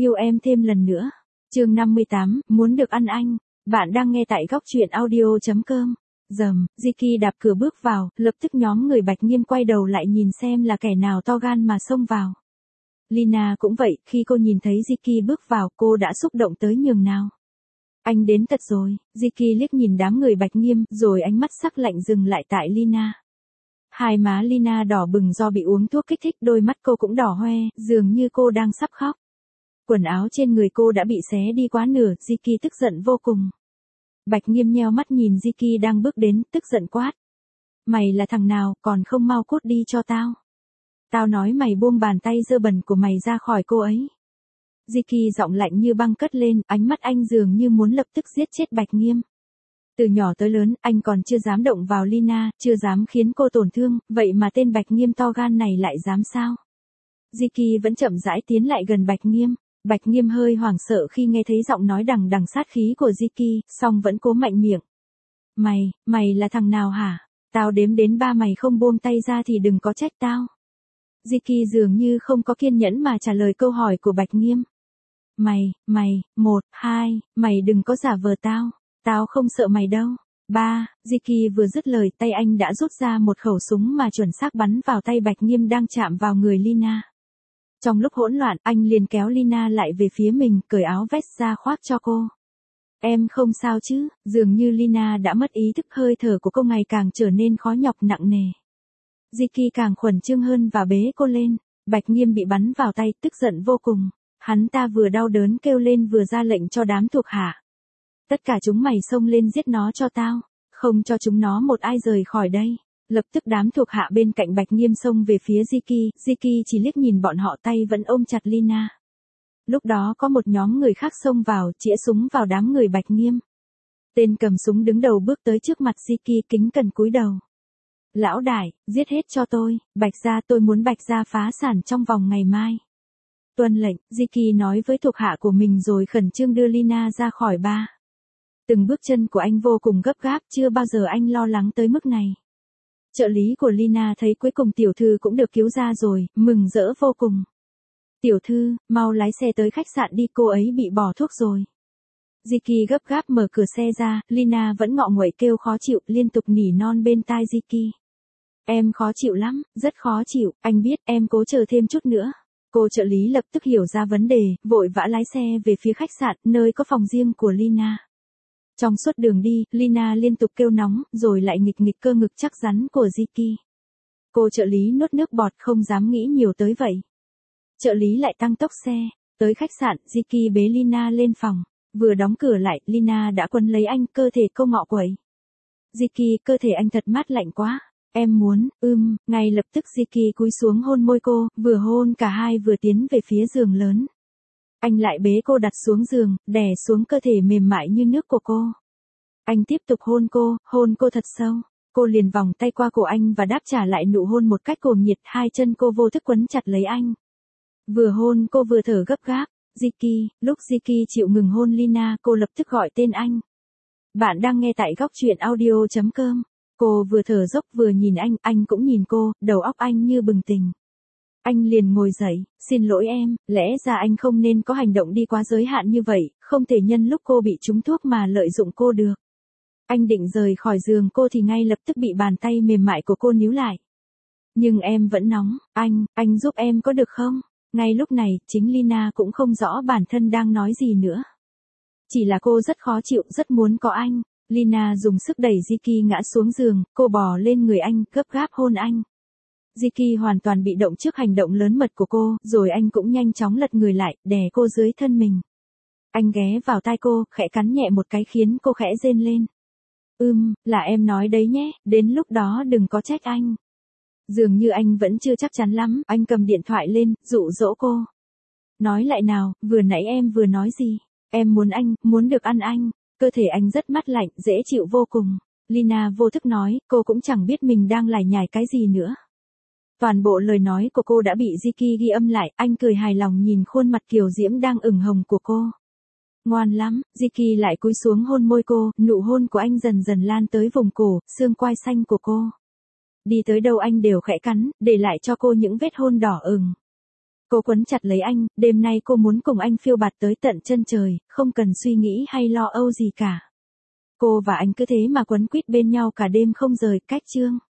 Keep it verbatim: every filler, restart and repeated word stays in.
yêu em thêm lần nữa. Chương năm mươi tám, muốn được ăn anh. Bạn đang nghe tại góc truyện audio chấm com. Rầm, Ziki đạp cửa bước vào, lập tức nhóm người Bạch Nghiêm quay đầu lại nhìn xem là kẻ nào to gan mà xông vào. Lina cũng vậy, khi cô nhìn thấy Ziki bước vào, cô đã xúc động tới nhường nào. Anh đến thật rồi, Ziki liếc nhìn đám người Bạch Nghiêm, rồi ánh mắt sắc lạnh dừng lại tại Lina. Hai má Lina đỏ bừng do bị uống thuốc kích thích, đôi mắt cô cũng đỏ hoe, dường như cô đang sắp khóc. Quần áo trên người cô đã bị xé đi quá nửa, Ziki tức giận vô cùng. Bạch Nghiêm nheo mắt nhìn Ziki đang bước đến, tức giận quát. Mày là thằng nào, còn không mau cút đi cho tao. Tao nói mày buông bàn tay dơ bẩn của mày ra khỏi cô ấy. Ziki giọng lạnh như băng cất lên, ánh mắt anh dường như muốn lập tức giết chết Bạch Nghiêm. Từ nhỏ tới lớn, anh còn chưa dám động vào Lina, chưa dám khiến cô tổn thương, vậy mà tên Bạch Nghiêm to gan này lại dám sao? Ziki vẫn chậm rãi tiến lại gần Bạch Nghiêm. Bạch Nghiêm hơi hoảng sợ khi nghe thấy giọng nói đằng đằng sát khí của Ziki, song vẫn cố mạnh miệng. Mày, mày là thằng nào hả? Tao đếm đến ba mày không buông tay ra thì đừng có trách tao. Ziki dường như không có kiên nhẫn mà trả lời câu hỏi của Bạch Nghiêm. Mày, mày, một, hai, mày đừng có giả vờ tao. Tao không sợ mày đâu. Ba, Ziki vừa dứt lời, tay anh đã rút ra một khẩu súng mà chuẩn xác bắn vào tay Bạch Nghiêm đang chạm vào người Lina. Trong lúc hỗn loạn, anh liền kéo Lina lại về phía mình, cởi áo vest ra khoác cho cô. Em không sao chứ? Dường như Lina đã mất ý thức, hơi thở của cô ngày càng trở nên khó nhọc nặng nề. Ziki càng khẩn trương hơn và bế cô lên. Bạch Nghiêm bị bắn vào tay, tức giận vô cùng. Hắn ta vừa đau đớn kêu lên vừa ra lệnh cho đám thuộc hạ. Tất cả chúng mày xông lên giết nó cho tao, không cho chúng nó một ai rời khỏi đây. Lập tức đám thuộc hạ bên cạnh Bạch Nghiêm xông về phía Ziki, Ziki chỉ liếc nhìn bọn họ, tay vẫn ôm chặt Lina. Lúc đó có một nhóm người khác xông vào, chĩa súng vào đám người Bạch Nghiêm. Tên cầm súng đứng đầu bước tới trước mặt Ziki, kính cẩn cúi đầu. Lão đại, giết hết cho tôi, Bạch gia, tôi muốn Bạch gia phá sản trong vòng ngày mai. Tuân lệnh, Ziki nói với thuộc hạ của mình rồi khẩn trương đưa Lina ra khỏi ba. Từng bước chân của anh vô cùng gấp gáp, chưa bao giờ anh lo lắng tới mức này. Trợ lý của Lina thấy cuối cùng tiểu thư cũng được cứu ra rồi, mừng rỡ vô cùng. Tiểu thư, mau lái xe tới khách sạn đi, cô ấy bị bỏ thuốc rồi. Ziki gấp gáp mở cửa xe ra, Lina vẫn ngọ nguậy kêu khó chịu, liên tục nỉ non bên tai Ziki. Em khó chịu lắm, rất khó chịu, anh biết, em cố chờ thêm chút nữa. Cô trợ lý lập tức hiểu ra vấn đề, vội vã lái xe về phía khách sạn, nơi có phòng riêng của Lina. Trong suốt đường đi, Lina liên tục kêu nóng, rồi lại nghịch nghịch cơ ngực chắc rắn của Ziki. Cô trợ lý nuốt nước bọt, không dám nghĩ nhiều tới vậy. Trợ lý lại tăng tốc xe. Tới khách sạn, Ziki bế Lina lên phòng. Vừa đóng cửa lại, Lina đã quấn lấy anh, cơ thể cô ngọ quẩy. Ziki, cơ thể anh thật mát lạnh quá. Em muốn, ưm, ngay lập tức Ziki cúi xuống hôn môi cô, vừa hôn cả hai vừa tiến về phía giường lớn. Anh lại bế cô đặt xuống giường, đè xuống cơ thể mềm mại như nước của cô. Anh tiếp tục hôn cô, hôn cô thật sâu. Cô liền vòng tay qua cổ anh và đáp trả lại nụ hôn một cách cuồng nhiệt, hai chân cô vô thức quấn chặt lấy anh. Vừa hôn cô vừa thở gấp gáp. Ziki, lúc Ziki chịu ngừng hôn Lina, cô lập tức gọi tên anh. Bạn đang nghe tại góc truyện audio chấm com. Cô vừa thở dốc vừa nhìn anh, anh cũng nhìn cô, đầu óc anh như bừng tỉnh. Anh liền ngồi dậy, xin lỗi em, lẽ ra anh không nên có hành động đi quá giới hạn như vậy, không thể nhân lúc cô bị trúng thuốc mà lợi dụng cô được. Anh định rời khỏi giường cô thì ngay lập tức bị bàn tay mềm mại của cô níu lại. Nhưng em vẫn nóng, anh, anh giúp em có được không? Ngay lúc này, chính Lina cũng không rõ bản thân đang nói gì nữa. Chỉ là cô rất khó chịu, rất muốn có anh. Lina dùng sức đẩy Ziki ngã xuống giường, cô bò lên người anh, gấp gáp hôn anh. Ziki hoàn toàn bị động trước hành động lớn mật của cô, rồi anh cũng nhanh chóng lật người lại, đè cô dưới thân mình. Anh ghé vào tai cô, khẽ cắn nhẹ một cái khiến cô khẽ rên lên. Ừm, là em nói đấy nhé, đến lúc đó đừng có trách anh. Dường như anh vẫn chưa chắc chắn lắm, anh cầm điện thoại lên, dụ dỗ cô. Nói lại nào, vừa nãy em vừa nói gì? Em muốn anh, muốn được ăn anh. Cơ thể anh rất mát lạnh, dễ chịu vô cùng. Lina vô thức nói, cô cũng chẳng biết mình đang lải nhải cái gì nữa. Toàn bộ lời nói của cô đã bị Ziki ghi âm lại, anh cười hài lòng nhìn khuôn mặt kiều diễm đang ửng hồng của cô. Ngoan lắm, Ziki lại cúi xuống hôn môi cô, nụ hôn của anh dần dần lan tới vùng cổ, xương quai xanh của cô. Đi tới đâu anh đều khẽ cắn, để lại cho cô những vết hôn đỏ ửng. Cô quấn chặt lấy anh, đêm nay cô muốn cùng anh phiêu bạt tới tận chân trời, không cần suy nghĩ hay lo âu gì cả. Cô và anh cứ thế mà quấn quýt bên nhau cả đêm không rời, cách chương.